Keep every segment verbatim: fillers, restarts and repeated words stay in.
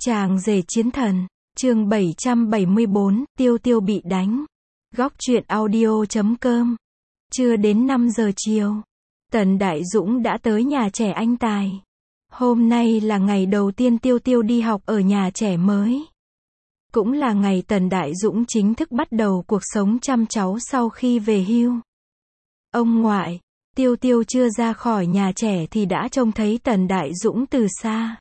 Chàng rể chiến thần, chương bảy trăm bảy mươi bốn, Tiêu Tiêu bị đánh. Góc truyện audio chấm com. Chưa đến năm giờ chiều, Tần Đại Dũng đã tới nhà trẻ anh Tài. Hôm nay là ngày đầu tiên Tiêu Tiêu đi học ở nhà trẻ mới. Cũng là ngày Tần Đại Dũng chính thức bắt đầu cuộc sống chăm cháu sau khi về hưu. Ông ngoại, Tiêu Tiêu chưa ra khỏi nhà trẻ thì đã trông thấy Tần Đại Dũng từ xa.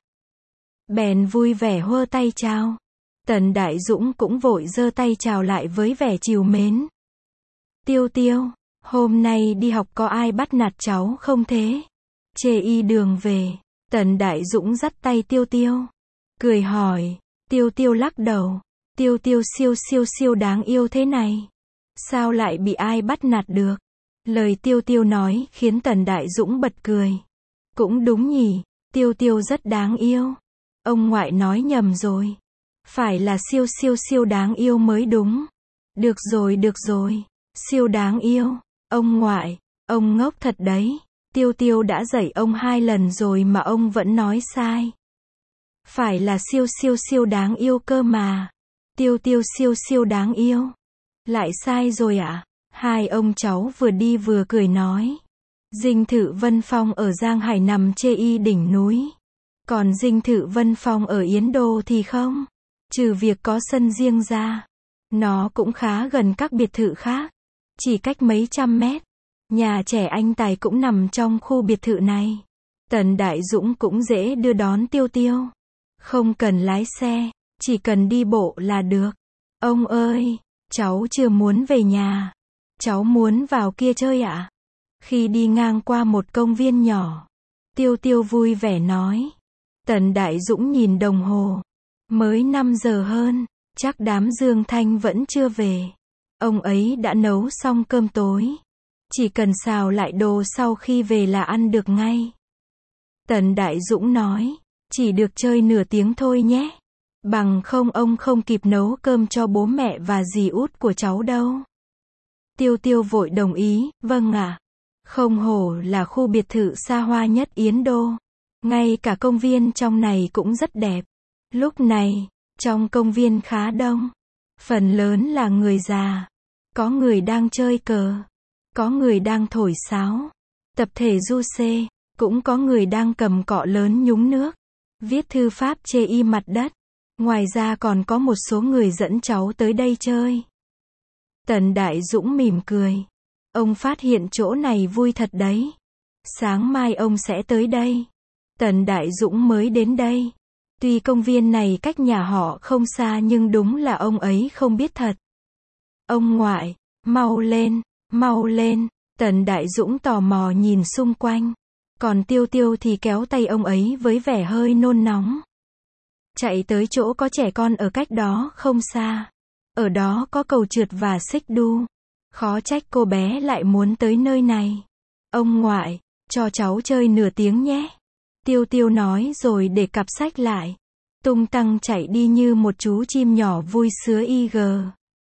Bèn vui vẻ hơ tay chào. Tần Đại Dũng cũng vội giơ tay chào lại với vẻ trìu mến. Tiêu Tiêu, hôm nay đi học có ai bắt nạt cháu không thế? Chê y đường về, Tần Đại Dũng dắt tay Tiêu Tiêu, cười hỏi. Tiêu Tiêu lắc đầu. Tiêu Tiêu siêu siêu siêu đáng yêu thế này, sao lại bị ai bắt nạt được? Lời Tiêu Tiêu nói khiến Tần Đại Dũng bật cười. Cũng đúng nhỉ, Tiêu Tiêu rất đáng yêu. Ông ngoại nói nhầm rồi. Phải là siêu siêu siêu đáng yêu mới đúng. Được rồi được rồi, siêu đáng yêu. Ông ngoại, ông ngốc thật đấy. Tiêu Tiêu đã dạy ông hai lần rồi mà ông vẫn nói sai. Phải là siêu siêu siêu đáng yêu cơ mà. Tiêu Tiêu siêu siêu đáng yêu. Lại sai rồi ạ? À? Hai ông cháu vừa đi vừa cười nói. Dinh thự Vân Phong ở Giang Hải nằm chê y đỉnh núi. Còn dinh thự Vân Phong ở Yến Đô thì không. Trừ việc có sân riêng ra, nó cũng khá gần các biệt thự khác. Chỉ cách mấy trăm mét. Nhà trẻ anh Tài cũng nằm trong khu biệt thự này. Tần Đại Dũng cũng dễ đưa đón Tiêu Tiêu. Không cần lái xe, chỉ cần đi bộ là được. Ông ơi, cháu chưa muốn về nhà. Cháu muốn vào kia chơi ạ. À? Khi đi ngang qua một công viên nhỏ, Tiêu Tiêu vui vẻ nói. Tần Đại Dũng nhìn đồng hồ. Mới năm giờ hơn, chắc đám Dương Thanh vẫn chưa về. Ông ấy đã nấu xong cơm tối. Chỉ cần xào lại đồ sau khi về là ăn được ngay. Tần Đại Dũng nói. Chỉ được chơi nửa tiếng thôi nhé. Bằng không ông không kịp nấu cơm cho bố mẹ và dì út của cháu đâu. Tiêu Tiêu vội đồng ý. Vâng ạ. À. Không hổ là khu biệt thự xa hoa nhất Yến Đô. Ngay cả công viên trong này cũng rất đẹp. Lúc này, trong công viên khá đông. Phần lớn là người già. Có người đang chơi cờ. Có người đang thổi sáo. Tập thể du xê. Cũng có người đang cầm cọ lớn nhúng nước. Viết thư pháp chê y mặt đất. Ngoài ra còn có một số người dẫn cháu tới đây chơi. Tần Đại Dũng mỉm cười. Ông phát hiện chỗ này vui thật đấy. Sáng mai ông sẽ tới đây. Tần Đại Dũng mới đến đây. Tuy công viên này cách nhà họ không xa nhưng đúng là ông ấy không biết thật. Ông ngoại, mau lên, mau lên. Tần Đại Dũng tò mò nhìn xung quanh. Còn Tiêu Tiêu thì kéo tay ông ấy với vẻ hơi nôn nóng. Chạy tới chỗ có trẻ con ở cách đó không xa. Ở đó có cầu trượt và xích đu. Khó trách cô bé lại muốn tới nơi này. Ông ngoại, cho cháu chơi nửa tiếng nhé. Tiêu Tiêu nói rồi để cặp sách lại. Tung tăng chạy đi như một chú chim nhỏ vui sứa y gờ.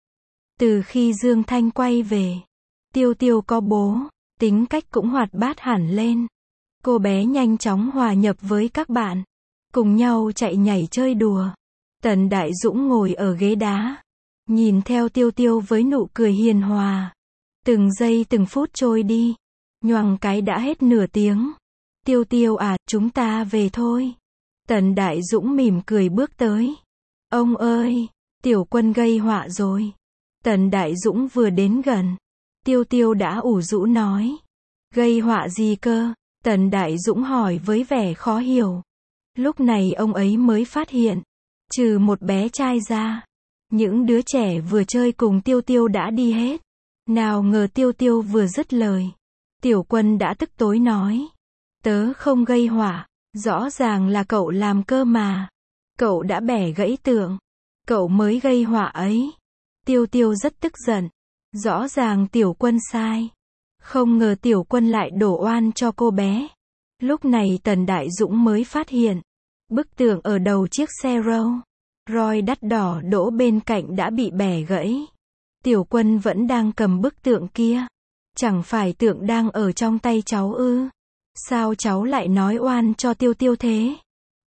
Từ khi Dương Thanh quay về, Tiêu Tiêu có bố, tính cách cũng hoạt bát hẳn lên. Cô bé nhanh chóng hòa nhập với các bạn. Cùng nhau chạy nhảy chơi đùa. Tần Đại Dũng ngồi ở ghế đá. Nhìn theo Tiêu Tiêu với nụ cười hiền hòa. Từng giây từng phút trôi đi. Nhoằng cái đã hết nửa tiếng. Tiêu Tiêu à, chúng ta về thôi. Tần Đại Dũng mỉm cười bước tới. Ông ơi, Tiểu Quân gây họa rồi. Tần Đại Dũng vừa đến gần. Tiêu Tiêu đã ủ rũ nói. Gây họa gì cơ? Tần Đại Dũng hỏi với vẻ khó hiểu. Lúc này ông ấy mới phát hiện. Trừ một bé trai ra. Những đứa trẻ vừa chơi cùng Tiêu Tiêu đã đi hết. Nào ngờ Tiêu Tiêu vừa dứt lời. Tiểu Quân đã tức tối nói. Tớ không gây họa. Rõ ràng là cậu làm cơ mà. Cậu đã bẻ gãy tượng. Cậu mới gây họa ấy. Tiêu Tiêu rất tức giận. Rõ ràng Tiểu Quân sai. Không ngờ Tiểu Quân lại đổ oan cho cô bé. Lúc này Tần Đại Dũng mới phát hiện. Bức tượng ở đầu chiếc xe Rolls Royce đắt đỏ đỗ bên cạnh đã bị bẻ gãy. Tiểu Quân vẫn đang cầm bức tượng kia. Chẳng phải tượng đang ở trong tay cháu ư? Sao cháu lại nói oan cho Tiêu Tiêu thế?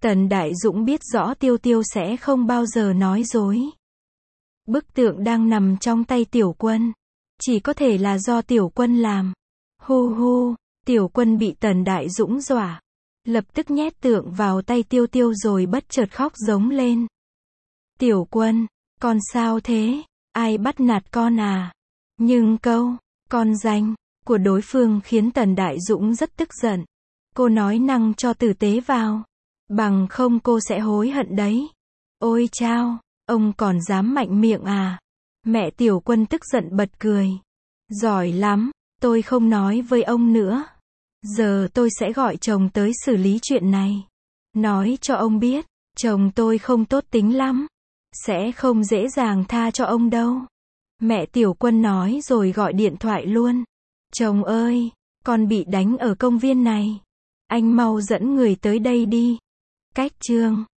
Tần Đại Dũng biết rõ Tiêu Tiêu sẽ không bao giờ nói dối. Bức tượng đang nằm trong tay Tiểu Quân. Chỉ có thể là do Tiểu Quân làm. Hu hu, Tiểu Quân bị Tần Đại Dũng dọa. Lập tức nhét tượng vào tay Tiêu Tiêu rồi bất chợt khóc giống lên. Tiểu Quân, con sao thế? Ai bắt nạt con à? Nhưng câu, con danh, của đối phương khiến Tần Đại Dũng rất tức giận. Cô nói năng cho tử tế vào. Bằng không cô sẽ hối hận đấy. Ôi chao, ông còn dám mạnh miệng à? Mẹ Tiểu Quân tức giận bật cười. Giỏi lắm, tôi không nói với ông nữa. Giờ tôi sẽ gọi chồng tới xử lý chuyện này. Nói cho ông biết, chồng tôi không tốt tính lắm. Sẽ không dễ dàng tha cho ông đâu. Mẹ Tiểu Quân nói rồi gọi điện thoại luôn. Chồng ơi, con bị đánh ở công viên này. Anh mau dẫn người tới đây đi. Cách chương